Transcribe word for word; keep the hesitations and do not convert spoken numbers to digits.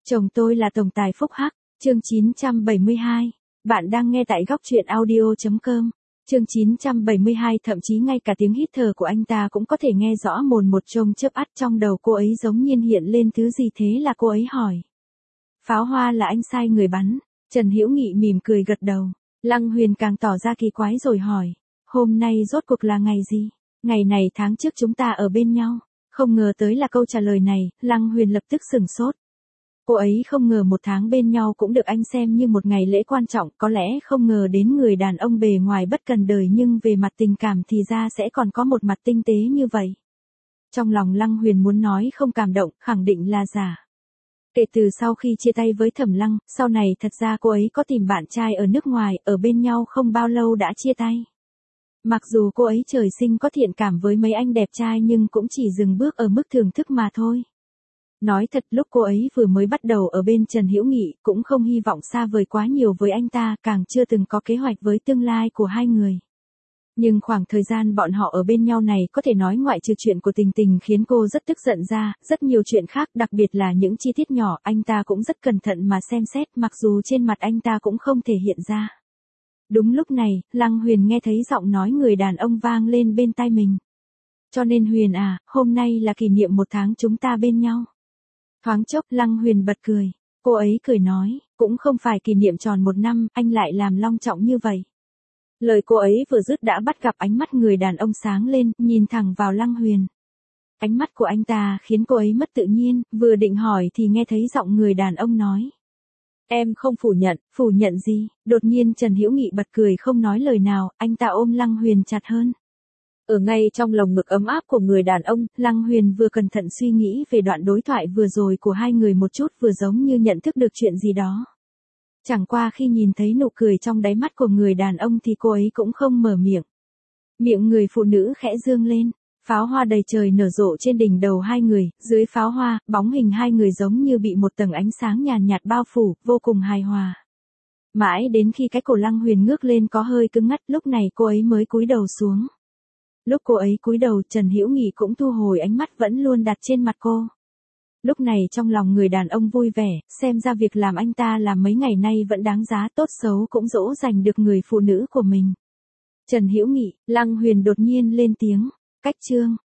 Chồng tôi là tổng tài phúc hắc, chương chín trăm bảy mươi hai. Bạn đang nghe tại góc truyện audio chấm com. Chương chín trăm bảy mươi hai, thậm chí ngay cả tiếng hít thở của anh ta cũng có thể nghe rõ mồn một trông chớp ắt trong đầu cô ấy giống nhiên hiện lên thứ gì thế là cô ấy hỏi. Pháo hoa là anh sai người bắn. Trần Hữu Nghị mỉm cười gật đầu. Lăng Huyền càng tỏ ra kỳ quái rồi hỏi. Hôm nay rốt cuộc là ngày gì? Ngày này tháng trước chúng ta ở bên nhau. Không ngờ tới là câu trả lời này, Lăng Huyền lập tức sửng sốt. Cô ấy không ngờ một tháng bên nhau cũng được anh xem như một ngày lễ quan trọng, có lẽ không ngờ đến người đàn ông bề ngoài bất cần đời nhưng về mặt tình cảm thì ra sẽ còn có một mặt tinh tế như vậy. Trong lòng Lăng Huyền muốn nói không cảm động, khẳng định là giả. Kể từ sau khi chia tay với Thẩm Lăng, sau này thật ra cô ấy có tìm bạn trai ở nước ngoài, ở bên nhau không bao lâu đã chia tay. Mặc dù cô ấy trời sinh có thiện cảm với mấy anh đẹp trai nhưng cũng chỉ dừng bước ở mức thưởng thức mà thôi. Nói thật lúc cô ấy vừa mới bắt đầu ở bên Trần Hữu Nghị cũng không hy vọng xa vời quá nhiều với anh ta, càng chưa từng có kế hoạch với tương lai của hai người. Nhưng khoảng thời gian bọn họ ở bên nhau này có thể nói ngoại trừ chuyện của Tình Tình khiến cô rất tức giận ra, rất nhiều chuyện khác, đặc biệt là những chi tiết nhỏ anh ta cũng rất cẩn thận mà xem xét, mặc dù trên mặt anh ta cũng không thể hiện ra. Đúng lúc này, Lăng Huyền nghe thấy giọng nói người đàn ông vang lên bên tai mình. Cho nên Huyền à, hôm nay là kỷ niệm một tháng chúng ta bên nhau. Thoáng chốc Lăng Huyền bật cười. Cô ấy cười nói, cũng không phải kỷ niệm tròn một năm, anh lại làm long trọng như vậy. Lời cô ấy vừa dứt đã bắt gặp ánh mắt người đàn ông sáng lên, nhìn thẳng vào Lăng Huyền. Ánh mắt của anh ta khiến cô ấy mất tự nhiên, vừa định hỏi thì nghe thấy giọng người đàn ông nói. Em không phủ nhận, phủ nhận gì? Đột nhiên Trần Hữu Nghị bật cười không nói lời nào, anh ta ôm Lăng Huyền chặt hơn. Ở ngay trong lồng ngực ấm áp của người đàn ông, Lăng Huyền vừa cẩn thận suy nghĩ về đoạn đối thoại vừa rồi của hai người một chút, vừa giống như nhận thức được chuyện gì đó. Chẳng qua khi nhìn thấy nụ cười trong đáy mắt của người đàn ông thì cô ấy cũng không mở miệng. Miệng người phụ nữ khẽ dương lên, pháo hoa đầy trời nở rộ trên đỉnh đầu hai người, dưới pháo hoa, bóng hình hai người giống như bị một tầng ánh sáng nhàn nhạt bao phủ, vô cùng hài hòa. Mãi đến khi cái cổ Lăng Huyền ngước lên có hơi cứng ngắt, lúc này cô ấy mới cúi đầu xuống. Lúc cô ấy cúi đầu, Trần Hữu Nghị cũng thu hồi ánh mắt vẫn luôn đặt trên mặt cô. Lúc này trong lòng người đàn ông vui vẻ, xem ra việc làm anh ta làm mấy ngày nay vẫn đáng giá, tốt xấu cũng dỗ dành được người phụ nữ của mình. Trần Hữu Nghị, Lăng Huyền đột nhiên lên tiếng, cách chương.